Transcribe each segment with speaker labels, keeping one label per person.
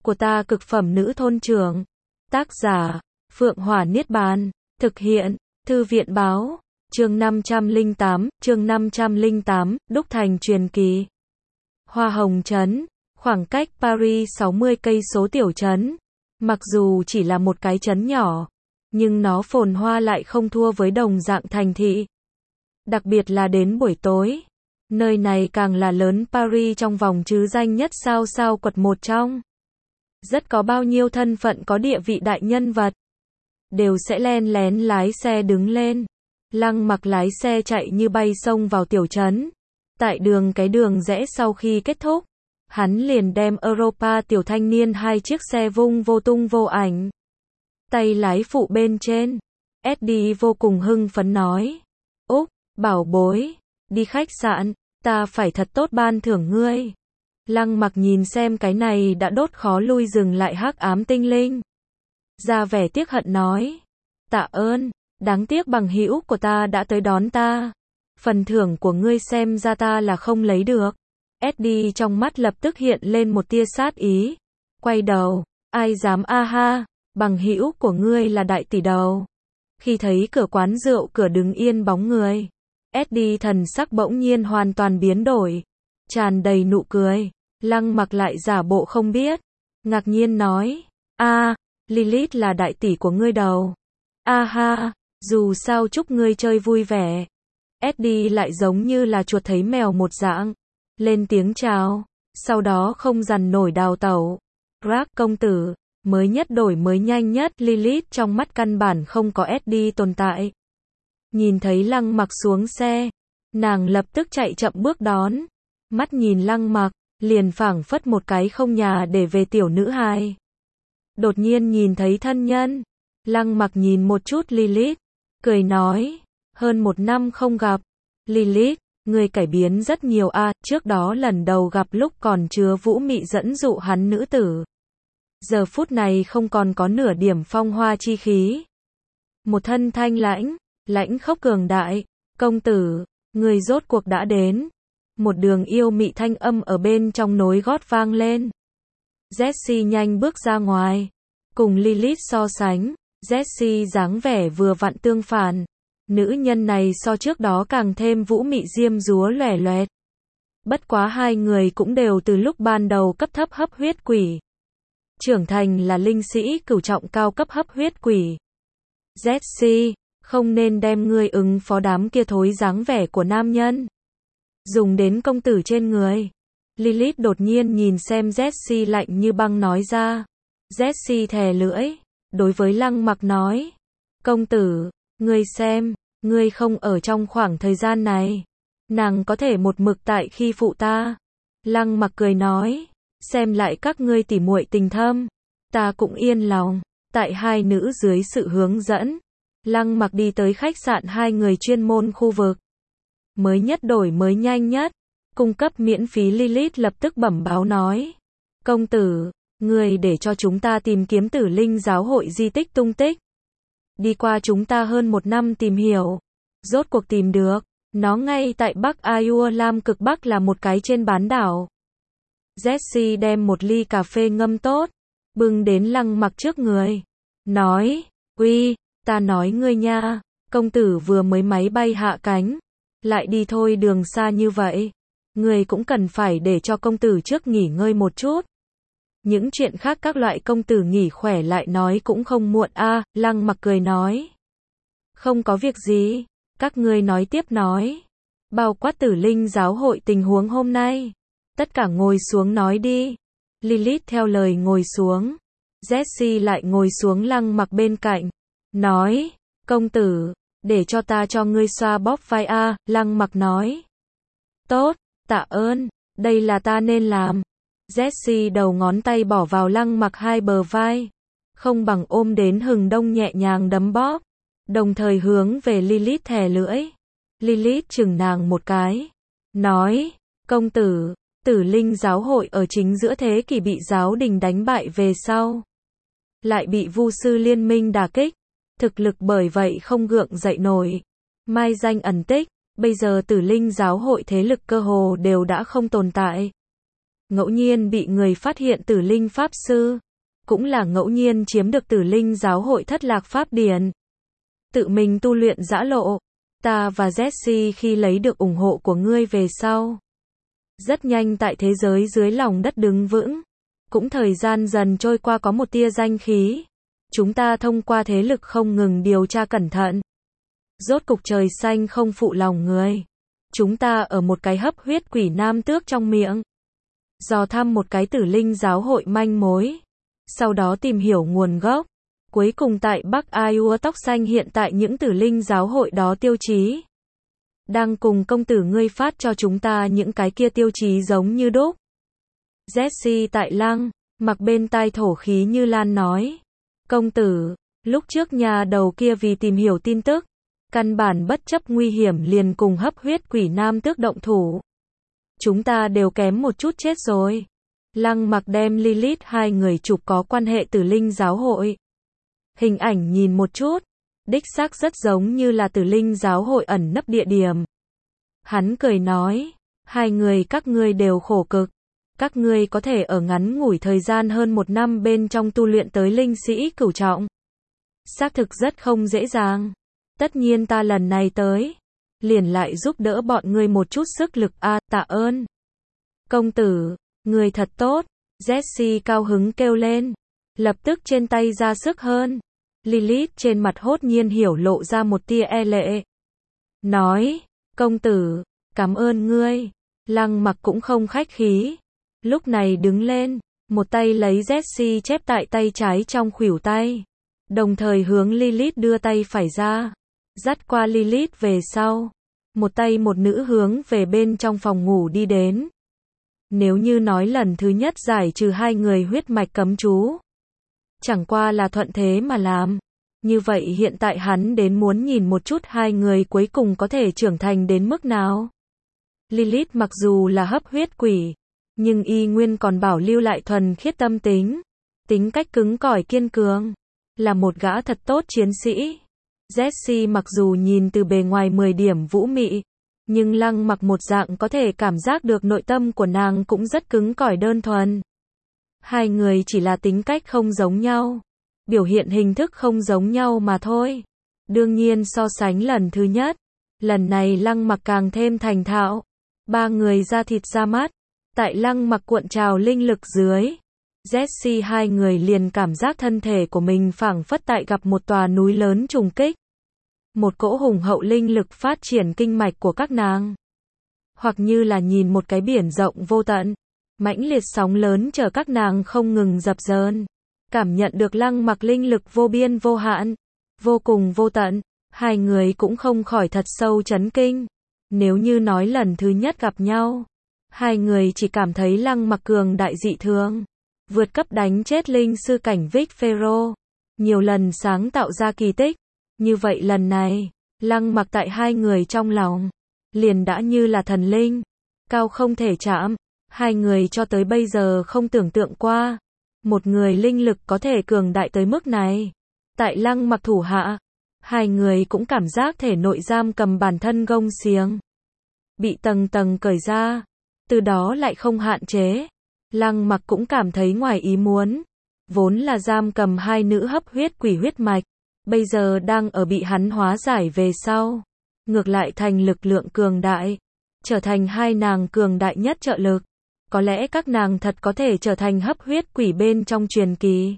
Speaker 1: của ta cực phẩm nữ thôn trưởng. Tác giả, Phượng Hỏa Niết Bàn. Thực hiện, Thư viện Báo. Chương 508, Đúc Thành truyền kỳ. Hoa Hồng trấn, khoảng cách Paris 60 cây số tiểu trấn. Mặc dù chỉ là một cái trấn nhỏ, nhưng nó phồn hoa lại không thua với đồng dạng thành thị. Đặc biệt là đến buổi tối, nơi này càng là lớn Paris trong vòng chứ danh nhất sao quật một trong. Rất có bao nhiêu thân phận có địa vị đại nhân vật, đều sẽ len lén lái xe đứng lên. Lăng Mặc lái xe chạy như bay xông vào tiểu trấn. Tại cái đường rẽ sau khi kết thúc, hắn liền đem Europa tiểu thanh niên 2 chiếc xe vung vô tung vô ảnh. Tay lái phụ bên trên, Eddie vô cùng hưng phấn nói: Úc, bảo bối, đi khách sạn, ta phải thật tốt ban thưởng ngươi. Lăng Mặc nhìn xem cái này đã đốt khó lui dừng lại hắc ám tinh linh, ra vẻ tiếc hận nói: Tạ ơn, đáng tiếc bằng hữu của ta đã tới đón ta. Phần thưởng của ngươi xem ra ta là không lấy được. Eddie trong mắt lập tức hiện lên một tia sát ý. Quay đầu, ai dám a ha, bằng hữu của ngươi là đại tỷ đầu. Khi thấy cửa quán rượu cửa đứng yên bóng người, Eddie thần sắc bỗng nhiên hoàn toàn biến đổi, tràn đầy nụ cười. Lăng Mặc lại giả bộ không biết, ngạc nhiên nói: A, Lilith là đại tỷ của ngươi đầu. A ha, dù sao chúc ngươi chơi vui vẻ. Eddie lại giống như là chuột thấy mèo một dạng, lên tiếng chào, sau đó không dằn nổi đào tẩu. Rác công tử, mới nhất đổi mới nhanh nhất. Lilith trong mắt căn bản không có Eddie tồn tại. Nhìn thấy Lăng Mặc xuống xe, nàng lập tức chạy chậm bước đón, mắt nhìn Lăng Mặc, liền phảng phất một cái không nhà để về tiểu nữ hài. Đột nhiên nhìn thấy thân nhân, Lăng Mặc nhìn một chút Lilith, cười nói: hơn 1 năm không gặp. Lilith, người cải biến rất nhiều a, trước đó lần đầu gặp lúc còn chứa vũ mị dẫn dụ hắn nữ tử. Giờ phút này không còn có nửa điểm phong hoa chi khí. Một thân thanh lãnh khốc cường đại. Công tử, người rốt cuộc đã đến. Một đường yêu mị thanh âm ở bên trong nối gót vang lên. Jessie nhanh bước ra ngoài. Cùng Lilith so sánh, Jessie dáng vẻ vừa vặn tương phản. Nữ nhân này so trước đó càng thêm vũ mị diêm dúa lòe loẹt. Bất quá hai người cũng đều từ lúc ban đầu cấp thấp hấp huyết quỷ, trưởng thành là linh sĩ cửu trọng cao cấp hấp huyết quỷ. Jessie, không nên đem ngươi ứng phó đám kia thối dáng vẻ của nam nhân dùng đến công tử trên người. Lilith đột nhiên nhìn xem Jessie lạnh như băng nói ra. Jessie thè lưỡi, đối với Lăng Mặc nói: công tử, ngươi xem, ngươi không ở trong khoảng thời gian này, nàng có thể một mực tại khi phụ ta. Lăng Mặc cười nói: xem lại các ngươi tỉ muội tình thâm, ta cũng yên lòng. Tại hai nữ dưới sự hướng dẫn, Lăng Mặc đi tới khách sạn hai người chuyên môn khu vực. Mới nhất đổi mới nhanh nhất, cung cấp miễn phí. Lilith lập tức bẩm báo nói: công tử, người để cho chúng ta tìm kiếm Tử Linh giáo hội di tích tung tích. Đi qua chúng ta hơn 1 năm tìm hiểu, rốt cuộc tìm được, nó ngay tại Bắc Ayur Lam cực Bắc là một cái trên bán đảo. Jessie đem một ly cà phê ngâm tốt, bưng đến Lăng Mặc trước người, nói: uy, ta nói ngươi nha, công tử vừa mới máy bay hạ cánh, lại đi thôi đường xa như vậy, ngươi cũng cần phải để cho công tử trước nghỉ ngơi một chút. Những chuyện khác các loại công tử nghỉ khỏe lại nói cũng không muộn a. Lăng Mặc cười nói: không có việc gì, các ngươi nói tiếp nói. Bao quát Tử Linh giáo hội tình huống hôm nay, tất cả ngồi xuống nói đi. Lilith theo lời ngồi xuống. Jessie lại ngồi xuống Lăng Mặc bên cạnh, nói: công tử, để cho ta cho ngươi xoa bóp vai a. Lăng Mặc nói: tốt, tạ ơn, đây là ta nên làm. Jessie đầu ngón tay bỏ vào Lăng Mặc hai bờ vai, không bằng ôm đến hừng đông nhẹ nhàng đấm bóp, đồng thời hướng về Lilith thè lưỡi. Lilith chừng nàng một cái, nói: công tử, Tử Linh giáo hội ở chính giữa thế kỷ bị giáo đình đánh bại về sau, lại bị Vu sư liên minh đả kích, thực lực bởi vậy không gượng dậy nổi, mai danh ẩn tích. Bây giờ Tử Linh giáo hội thế lực cơ hồ đều đã không tồn tại. ngẫu nhiên bị người phát hiện Tử Linh Pháp Sư, cũng là ngẫu nhiên chiếm được Tử Linh Giáo hội Thất Lạc Pháp Điển. Tự mình tu luyện giã lộ, ta và Jesse khi lấy được ủng hộ của ngươi về sau. Rất nhanh tại thế giới dưới lòng đất đứng vững, cũng thời gian dần trôi qua có một tia danh khí. Chúng ta thông qua thế lực không ngừng điều tra cẩn thận. Rốt cục trời xanh không phụ lòng người. Chúng ta ở một cái hấp huyết quỷ nam tước trong miệng. Dò thăm một cái Tử Linh Giáo hội manh mối. Sau đó tìm hiểu nguồn gốc. Cuối cùng tại Bắc Iowa tóc xanh hiện tại những Tử Linh Giáo hội đó tiêu chí. Đang cùng công tử ngươi phát cho chúng ta những cái kia tiêu chí giống như đúc. Jesse tại lăng, mặc bên tai thổ khí như lan nói. Công tử, lúc trước nhà đầu kia vì tìm hiểu tin tức, căn bản bất chấp nguy hiểm liền cùng hấp huyết quỷ nam tước động thủ. Chúng ta đều kém một chút chết rồi. Lăng mặc đem Lilith hai người chụp có quan hệ Tử Linh Giáo hội. Hình ảnh nhìn một chút, đích xác rất giống như là Tử Linh Giáo hội ẩn nấp địa điểm. Hắn cười nói, hai người các ngươi đều khổ cực. Các ngươi có thể ở ngắn ngủi thời gian hơn 1 năm bên trong tu luyện tới linh sĩ cửu trọng. Xác thực rất không dễ dàng. Tất nhiên ta lần này tới, liền lại giúp đỡ bọn ngươi một chút sức lực tạ ơn. Công tử, ngươi thật tốt. Jesse cao hứng kêu lên. Lập tức trên tay ra sức hơn. Lilith trên mặt hốt nhiên hiểu lộ ra một tia e lệ. Nói, công tử, cảm ơn ngươi. Lăng mặc cũng không khách khí. Lúc này đứng lên, một tay lấy Jesse chép tại tay trái trong khuỷu tay. Đồng thời hướng Lilith đưa tay phải ra. Dắt qua Lilith về sau. Một tay một nữ hướng về bên trong phòng ngủ đi đến. Nếu như nói lần thứ nhất giải trừ hai người huyết mạch cấm chú. Chẳng qua là thuận thế mà làm. Như vậy hiện tại hắn đến muốn nhìn một chút hai người cuối cùng có thể trưởng thành đến mức nào. Lilith mặc dù là hấp huyết quỷ, nhưng y nguyên còn bảo lưu lại thuần khiết tâm tính. Tính cách cứng cỏi kiên cường. Là một gã thật tốt chiến sĩ. Jesse mặc dù nhìn từ bề ngoài 10 điểm vũ mị, nhưng lăng mặc một dạng có thể cảm giác được nội tâm của nàng cũng rất cứng cỏi đơn thuần. Hai người chỉ là tính cách không giống nhau. Biểu hiện hình thức không giống nhau mà thôi. Đương nhiên so sánh lần thứ nhất, lần này lăng mặc càng thêm thành thạo. Ba người da thịt da mắt. Tại lăng mặc cuộn trào linh lực dưới, Jesse hai người liền cảm giác thân thể của mình phảng phất tại gặp một tòa núi lớn trùng kích. Một cỗ hùng hậu linh lực phát triển kinh mạch của các nàng. Hoặc như là nhìn một cái biển rộng vô tận, mãnh liệt sóng lớn chở các nàng không ngừng dập dờn. Cảm nhận được lăng mặc linh lực vô biên vô hạn, vô cùng vô tận, hai người cũng không khỏi thật sâu chấn kinh. Nếu như nói lần thứ nhất gặp nhau, hai người chỉ cảm thấy lăng mặc cường đại dị thường, vượt cấp đánh chết linh sư cảnh Vic Pharaoh, nhiều lần sáng tạo ra kỳ tích. Như vậy lần này, lăng mặc tại hai người trong lòng, liền đã như là thần linh, cao không thể chạm. Hai người cho tới bây giờ không tưởng tượng qua, một người linh lực có thể cường đại tới mức này. Tại lăng mặc thủ hạ, hai người cũng cảm giác thể nội giam cầm bản thân gông xiềng bị tầng tầng cởi ra, từ đó lại không hạn chế. Lăng mặc cũng cảm thấy ngoài ý muốn, vốn là giam cầm hai nữ hấp huyết quỷ huyết mạch, bây giờ đang ở bị hắn hóa giải về sau, ngược lại thành lực lượng cường đại, trở thành hai nàng cường đại nhất trợ lực. Có lẽ các nàng thật có thể trở thành hấp huyết quỷ bên trong truyền kỳ.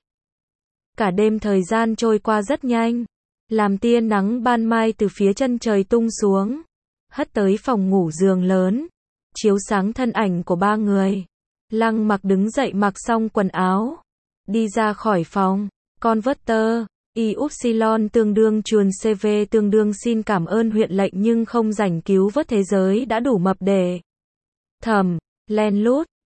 Speaker 1: Cả đêm thời gian trôi qua rất nhanh, làm tia nắng ban mai từ phía chân trời tung xuống, hất tới phòng ngủ giường lớn, chiếu sáng thân ảnh của ba người. Lăng mặc đứng dậy mặc xong quần áo, đi ra khỏi phòng. Converter, Y-Upsilon tương đương chuồn CV tương đương xin cảm ơn huyện lệnh nhưng không rảnh cứu vớt thế giới đã đủ mập để thầm, len lút,